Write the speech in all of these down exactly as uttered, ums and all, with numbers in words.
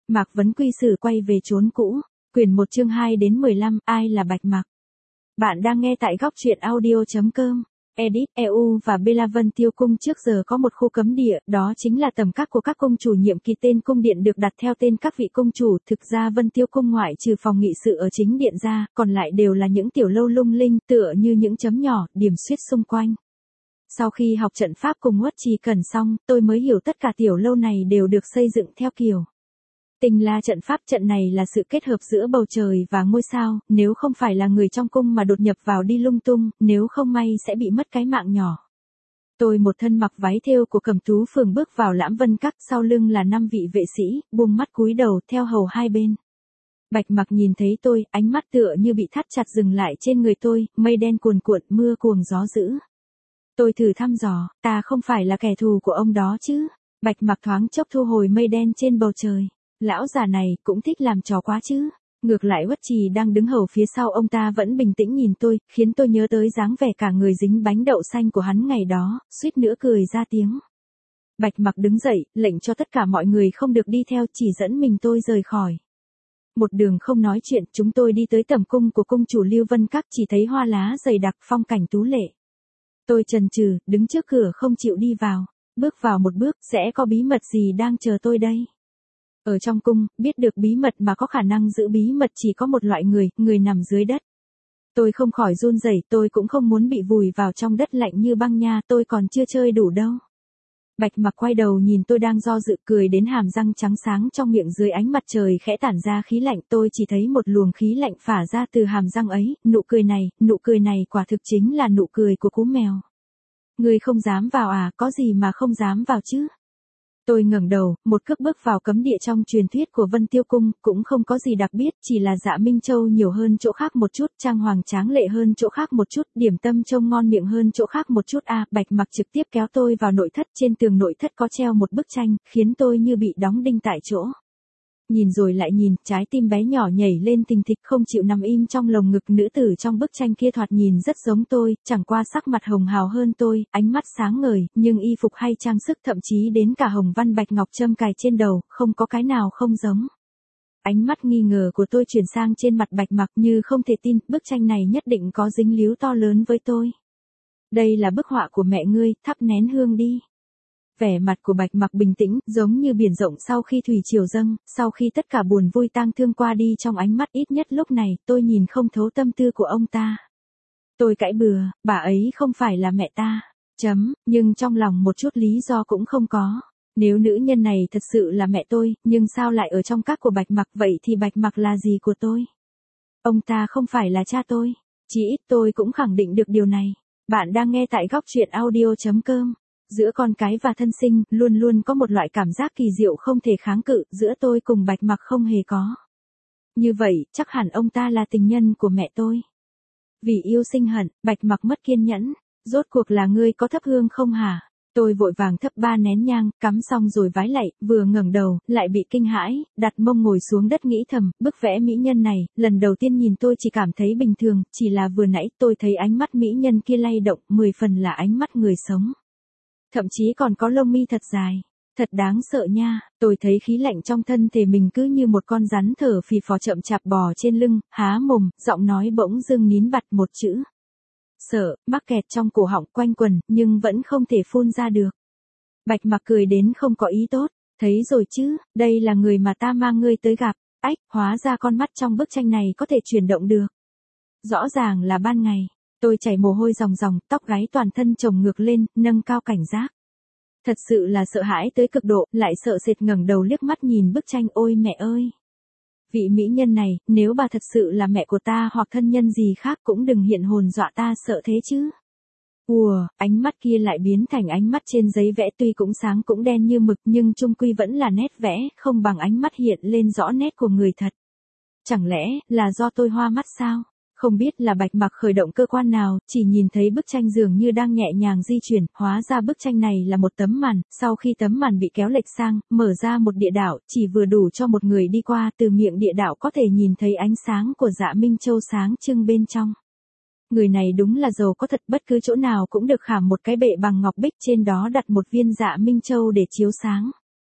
Mạc Vấn Quy Sử quay về chốn cũ. Quyển một chương hai đến mười lăm, ai là Bạch Mặc? Bạn đang nghe tại góc truyện audio chấm com. Edit, e u và Bella Vân Tiêu Cung trước giờ có một khu cấm địa, đó chính là tầm các của các cung chủ nhiệm kỳ, tên cung điện được đặt theo tên các vị cung chủ. Thực ra Vân Tiêu Cung ngoại trừ phòng nghị sự ở chính điện ra, còn lại đều là những tiểu lâu lung linh, tựa như những chấm nhỏ, điểm xuyết xung quanh. Sau khi học trận pháp cùng Uất Trì Cẩn xong, tôi mới hiểu tất cả tiểu lâu này đều được xây dựng theo kiểu Tinh La trận pháp. Trận này là sự kết hợp giữa bầu trời và ngôi sao, nếu không phải là người trong cung mà đột nhập vào đi lung tung, nếu không may sẽ bị mất cái mạng nhỏ. Tôi một thân mặc váy thêu của Cẩm Tú Phường bước vào Lãm Vân Các, sau lưng là năm vị vệ sĩ, buông mắt cúi đầu theo hầu hai bên. Bạch Mặc nhìn thấy tôi, ánh mắt tựa như bị thắt chặt dừng lại trên người tôi, mây đen cuồn cuộn, mưa cuồng gió dữ. Tôi thử thăm dò, ta không phải là kẻ thù của ông đó chứ? Bạch Mặc thoáng chốc thu hồi mây đen trên bầu trời. Lão già này cũng thích làm trò quá chứ. Ngược lại Uất Trì đang đứng hầu phía sau ông ta vẫn bình tĩnh nhìn tôi, khiến tôi nhớ tới dáng vẻ cả người dính bánh đậu xanh của hắn ngày đó, suýt nữa cười ra tiếng. Bạch Mặc đứng dậy, lệnh cho tất cả mọi người không được đi theo, chỉ dẫn mình tôi rời khỏi. Một đường không nói chuyện, chúng tôi đi tới tẩm cung của cung chủ Lưu Vân Các, chỉ thấy hoa lá dày đặc, phong cảnh tú lệ. Tôi chần chừ, đứng trước cửa không chịu đi vào. Bước vào một bước, sẽ có bí mật gì đang chờ tôi đây? Ở trong cung, biết được bí mật mà có khả năng giữ bí mật chỉ có một loại người, người nằm dưới đất. Tôi không khỏi run rẩy, tôi cũng không muốn bị vùi vào trong đất lạnh như băng nha, tôi còn chưa chơi đủ đâu. Bạch Mặc quay đầu nhìn tôi đang do dự, cười đến hàm răng trắng sáng trong miệng, dưới ánh mặt trời khẽ tản ra khí lạnh. Tôi chỉ thấy một luồng khí lạnh phả ra từ hàm răng ấy, nụ cười này, nụ cười này quả thực chính là nụ cười của cú mèo. Ngươi không dám vào à? Có gì mà không dám vào chứ? Tôi ngẩng đầu, một cước bước vào cấm địa trong truyền thuyết của Vân Tiêu Cung, cũng không có gì đặc biệt, chỉ là Dạ Minh Châu nhiều hơn chỗ khác một chút, trang hoàng tráng lệ hơn chỗ khác một chút, điểm tâm trông ngon miệng hơn chỗ khác một chút. A, Bạch Mặc trực tiếp kéo tôi vào nội thất, trên tường nội thất có treo một bức tranh, khiến tôi như bị đóng đinh tại chỗ. Nhìn rồi lại nhìn, trái tim bé nhỏ nhảy lên thình thịch, không chịu nằm im trong lồng ngực. Nữ tử trong bức tranh kia thoạt nhìn rất giống tôi, chẳng qua sắc mặt hồng hào hơn tôi, ánh mắt sáng ngời, nhưng y phục hay trang sức, thậm chí đến cả hồng văn bạch ngọc châm cài trên đầu, không có cái nào không giống. Ánh mắt nghi ngờ của tôi chuyển sang trên mặt Bạch Mặc, như không thể tin, bức tranh này nhất định có dính líu to lớn với tôi. Đây là bức họa của mẹ ngươi, thắp nén hương đi. Vẻ mặt của Bạch Mặc bình tĩnh, giống như biển rộng sau khi thủy triều dâng, sau khi tất cả buồn vui tang thương qua đi. Trong ánh mắt ít nhất lúc này, tôi nhìn không thấu tâm tư của ông ta. Tôi cãi bừa, bà ấy không phải là mẹ ta. Chấm, nhưng trong lòng một chút lý do cũng không có. Nếu nữ nhân này thật sự là mẹ tôi, nhưng sao lại ở trong các của Bạch Mặc, vậy thì Bạch Mặc là gì của tôi? Ông ta không phải là cha tôi. Chỉ ít tôi cũng khẳng định được điều này. Bạn đang nghe tại góc truyện audio chấm com. Giữa con cái và thân sinh, luôn luôn có một loại cảm giác kỳ diệu không thể kháng cự, giữa tôi cùng Bạch Mặc không hề có. Như vậy, chắc hẳn ông ta là tình nhân của mẹ tôi. Vì yêu sinh hận, Bạch Mặc mất kiên nhẫn. Rốt cuộc là ngươi có thắp hương không hả? Tôi vội vàng thắp ba nén nhang, cắm xong rồi vái lạy, vừa ngẩng đầu, lại bị kinh hãi, đặt mông ngồi xuống đất nghĩ thầm, bức vẽ mỹ nhân này, lần đầu tiên nhìn tôi chỉ cảm thấy bình thường, chỉ là vừa nãy tôi thấy ánh mắt mỹ nhân kia lay động, mười phần là ánh mắt người sống. Thậm chí còn có lông mi thật dài. Thật đáng sợ nha. Tôi thấy khí lạnh trong thân thể mình cứ như một con rắn thở phì phò chậm chạp bò trên lưng, há mồm, giọng nói bỗng dưng nín bặt, một chữ. Sợ, mắc kẹt trong cổ họng quanh quần, nhưng vẫn không thể phun ra được. Bạch Mặc cười đến không có ý tốt. Thấy rồi chứ, đây là người mà ta mang ngươi tới gặp. Ách, hóa ra con mắt trong bức tranh này có thể chuyển động được. Rõ ràng là ban ngày. Tôi chảy mồ hôi ròng ròng, tóc gáy toàn thân chồng ngược lên, nâng cao cảnh giác. Thật sự là sợ hãi tới cực độ, lại sợ sệt ngẩng đầu liếc mắt nhìn bức tranh. Ôi mẹ ơi! Vị mỹ nhân này, nếu bà thật sự là mẹ của ta hoặc thân nhân gì khác cũng đừng hiện hồn dọa ta sợ thế chứ. Ùa, ánh mắt kia lại biến thành ánh mắt trên giấy vẽ, tuy cũng sáng cũng đen như mực nhưng chung quy vẫn là nét vẽ, không bằng ánh mắt hiện lên rõ nét của người thật. Chẳng lẽ là do tôi hoa mắt sao? Không biết là Bạch Mặc khởi động cơ quan nào, chỉ nhìn thấy bức tranh dường như đang nhẹ nhàng di chuyển, hóa ra bức tranh này là một tấm màn, sau khi tấm màn bị kéo lệch sang, mở ra một địa đạo, chỉ vừa đủ cho một người đi qua, từ miệng địa đạo có thể nhìn thấy ánh sáng của Dạ Minh Châu sáng trưng bên trong. Người này đúng là giàu có thật, bất cứ chỗ nào cũng được khảm một cái bệ bằng ngọc bích, trên đó đặt một viên Dạ Minh Châu để chiếu sáng.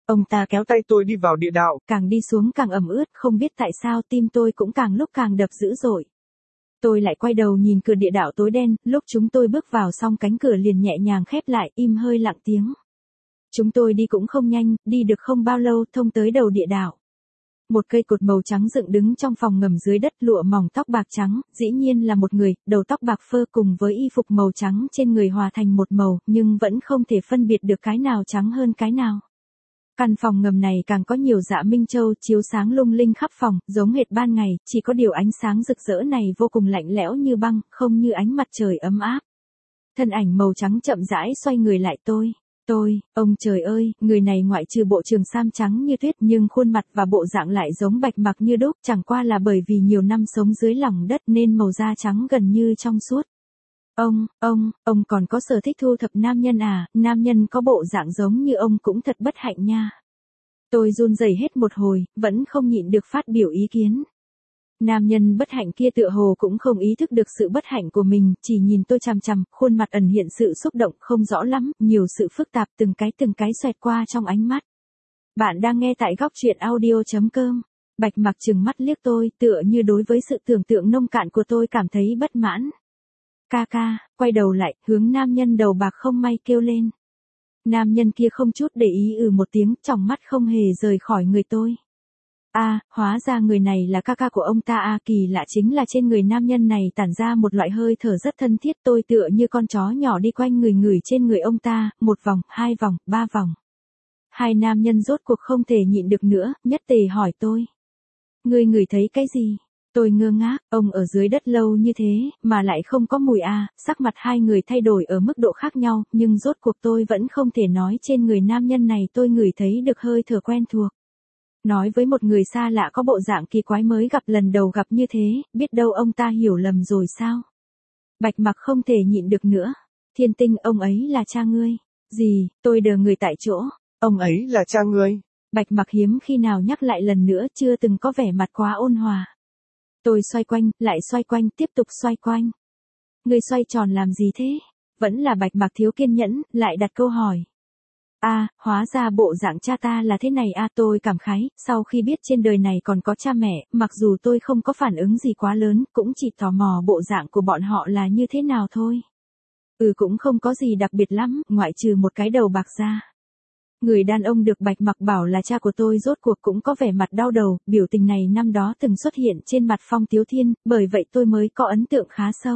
Ông ta kéo tay tôi đi vào địa đạo. Càng đi xuống càng ẩm ướt, không biết tại sao tim tôi cũng càng lúc càng đập dữ dội. Tôi lại quay đầu nhìn cửa địa đạo tối đen, lúc chúng tôi bước vào xong cánh cửa liền nhẹ nhàng khép lại, im hơi lặng tiếng. Chúng tôi đi cũng không nhanh, đi được không bao lâu thông tới đầu địa đạo. Một cây cột màu trắng dựng đứng trong phòng ngầm dưới đất, lụa mỏng tóc bạc trắng, dĩ nhiên là một người, đầu tóc bạc phơ cùng với y phục màu trắng trên người hòa thành một màu, nhưng vẫn không thể phân biệt được cái nào trắng hơn cái nào. Căn phòng ngầm này càng có nhiều dạ minh châu chiếu sáng lung linh khắp phòng, giống hệt ban ngày, chỉ có điều ánh sáng rực rỡ này vô cùng lạnh lẽo như băng, không như ánh mặt trời ấm áp. Thân ảnh màu trắng chậm rãi xoay người lại tôi. Tôi, ông trời ơi, người này ngoại trừ bộ trường sam trắng như tuyết nhưng khuôn mặt và bộ dạng lại giống Bạch Mặc như đúc, chẳng qua là bởi vì nhiều năm sống dưới lòng đất nên màu da trắng gần như trong suốt. Ông, ông, ông còn có sở thích thu thập nam nhân à, nam nhân có bộ dạng giống như ông cũng thật bất hạnh nha. Tôi run rẩy hết một hồi, vẫn không nhịn được phát biểu ý kiến. Nam nhân bất hạnh kia tựa hồ cũng không ý thức được sự bất hạnh của mình, chỉ nhìn tôi chằm chằm, khuôn mặt ẩn hiện sự xúc động không rõ lắm, nhiều sự phức tạp từng cái từng cái xoẹt qua trong ánh mắt. Bạn đang nghe tại góc truyện audio chấm com. Bạch Mặc trừng mắt liếc tôi, tựa như đối với sự tưởng tượng nông cạn của tôi cảm thấy bất mãn. Ca ca, quay đầu lại, hướng nam nhân đầu bạc không may kêu lên. Nam nhân kia không chút để ý ừ một tiếng, tròng mắt không hề rời khỏi người tôi. A, à, hóa ra người này là ca ca của ông ta a, à, kỳ lạ chính là trên người nam nhân này tản ra một loại hơi thở rất thân thiết, tôi tựa như con chó nhỏ đi quanh người người trên người ông ta, một vòng, hai vòng, ba vòng. Hai nam nhân rốt cuộc không thể nhịn được nữa, nhất tề hỏi tôi. Ngươi ngửi thấy cái gì? Tôi ngơ ngác, ông ở dưới đất lâu như thế, mà lại không có mùi a, à, sắc mặt hai người thay đổi ở mức độ khác nhau, nhưng rốt cuộc tôi vẫn không thể nói trên người nam nhân này tôi ngửi thấy được hơi thở quen thuộc. Nói với một người xa lạ có bộ dạng kỳ quái mới gặp lần đầu gặp như thế, biết đâu ông ta hiểu lầm rồi sao? Bạch Mặc không thể nhịn được nữa. Thiên Tinh, ông ấy là cha ngươi. Gì? Tôi đờ người tại chỗ. Ông ấy là cha ngươi. Bạch Mặc hiếm khi nào nhắc lại lần nữa, chưa từng có vẻ mặt quá ôn hòa. Tôi xoay quanh, lại xoay quanh, tiếp tục xoay quanh. Ngươi xoay tròn làm gì thế? Vẫn là Bạch Mặc thiếu kiên nhẫn, lại đặt câu hỏi. A, à, hóa ra bộ dạng cha ta là thế này a, à, tôi cảm khái, sau khi biết trên đời này còn có cha mẹ, mặc dù tôi không có phản ứng gì quá lớn, cũng chỉ tò mò bộ dạng của bọn họ là như thế nào thôi. Ừ, cũng không có gì đặc biệt lắm, ngoại trừ một cái đầu bạc ra. Người đàn ông được Bạch Mặc bảo là cha của tôi rốt cuộc cũng có vẻ mặt đau đầu, biểu tình này năm đó từng xuất hiện trên mặt Phong Tiếu Thiên, bởi vậy tôi mới có ấn tượng khá sâu.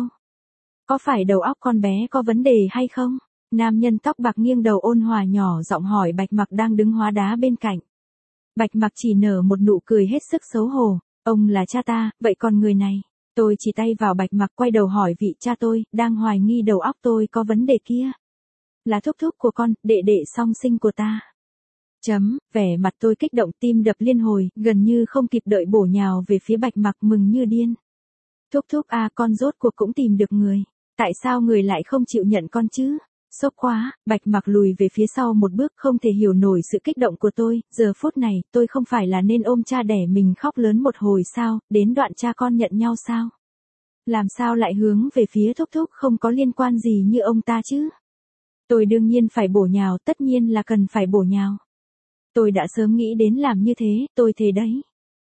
Có phải đầu óc con bé có vấn đề hay không? Nam nhân tóc bạc nghiêng đầu ôn hòa nhỏ giọng hỏi Bạch Mặc đang đứng hóa đá bên cạnh. Bạch Mặc chỉ nở một nụ cười hết sức xấu hổ. Ông là cha ta, vậy còn người này? Tôi chỉ tay vào Bạch Mặc quay đầu hỏi vị cha tôi, đang hoài nghi đầu óc tôi có vấn đề kia. Là thúc thúc của con, đệ đệ song sinh của ta. Chấm, vẻ mặt tôi kích động tim đập liên hồi, gần như không kịp đợi bổ nhào về phía Bạch Mặc mừng như điên. Thúc thúc a, à, con rốt cuộc cũng tìm được người. Tại sao người lại không chịu nhận con chứ? Sốc quá, Bạch Mặc lùi về phía sau một bước, không thể hiểu nổi sự kích động của tôi, giờ phút này, tôi không phải là nên ôm cha đẻ mình khóc lớn một hồi sao, đến đoạn cha con nhận nhau sao? Làm sao lại hướng về phía thúc thúc không có liên quan gì như ông ta chứ? Tôi đương nhiên phải bổ nhào, tất nhiên là cần phải bổ nhào. Tôi đã sớm nghĩ đến làm như thế, tôi thề đấy.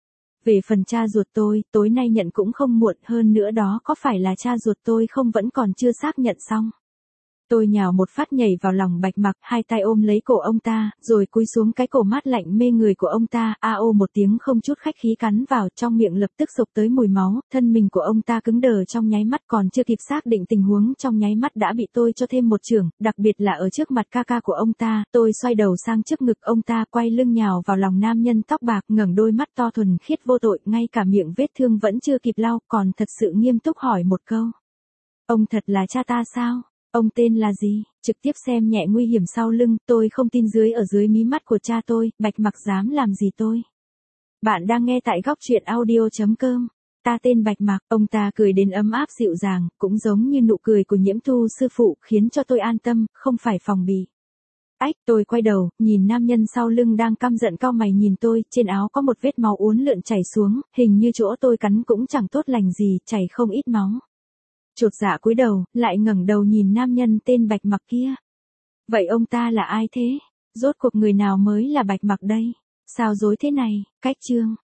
Về phần cha ruột tôi, tối nay nhận cũng không muộn, hơn nữa đó có phải là cha ruột tôi không vẫn còn chưa xác nhận xong. Tôi nhào một phát nhảy vào lòng Bạch Mặc, hai tay ôm lấy cổ ông ta, rồi cúi xuống cái cổ mát lạnh mê người của ông ta, a ô một tiếng không chút khách khí cắn vào, trong miệng lập tức sộc tới mùi máu, thân mình của ông ta cứng đờ trong nháy mắt, còn chưa kịp xác định tình huống trong nháy mắt đã bị tôi cho thêm một chưởng, đặc biệt là ở trước mặt ca ca của ông ta, tôi xoay đầu sang trước ngực ông ta, quay lưng nhào vào lòng nam nhân tóc bạc, ngẩng đôi mắt to thuần khiết vô tội, ngay cả miệng vết thương vẫn chưa kịp lau, còn thật sự nghiêm túc hỏi một câu. Ông thật là cha ta sao? Ông tên là gì? Trực tiếp xem nhẹ nguy hiểm sau lưng, tôi không tin dưới ở dưới mí mắt của cha tôi, Bạch Mặc dám làm gì tôi. Bạn đang nghe tại góc truyện audio chấm com. Ta tên Bạch Mặc, ông ta cười đến ấm áp dịu dàng, cũng giống như nụ cười của Nhiễm Thu sư phụ, khiến cho tôi an tâm, không phải phòng bị. Ách, tôi quay đầu, nhìn nam nhân sau lưng đang căm giận cau mày nhìn tôi, trên áo có một vết máu uốn lượn chảy xuống, hình như chỗ tôi cắn cũng chẳng tốt lành gì, chảy không ít máu. Chột dạ cúi đầu, lại ngẩng đầu nhìn nam nhân tên Bạch Mặc kia. Vậy ông ta là ai thế? Rốt cuộc người nào mới là Bạch Mặc đây? Sao dối thế này? Cách chương.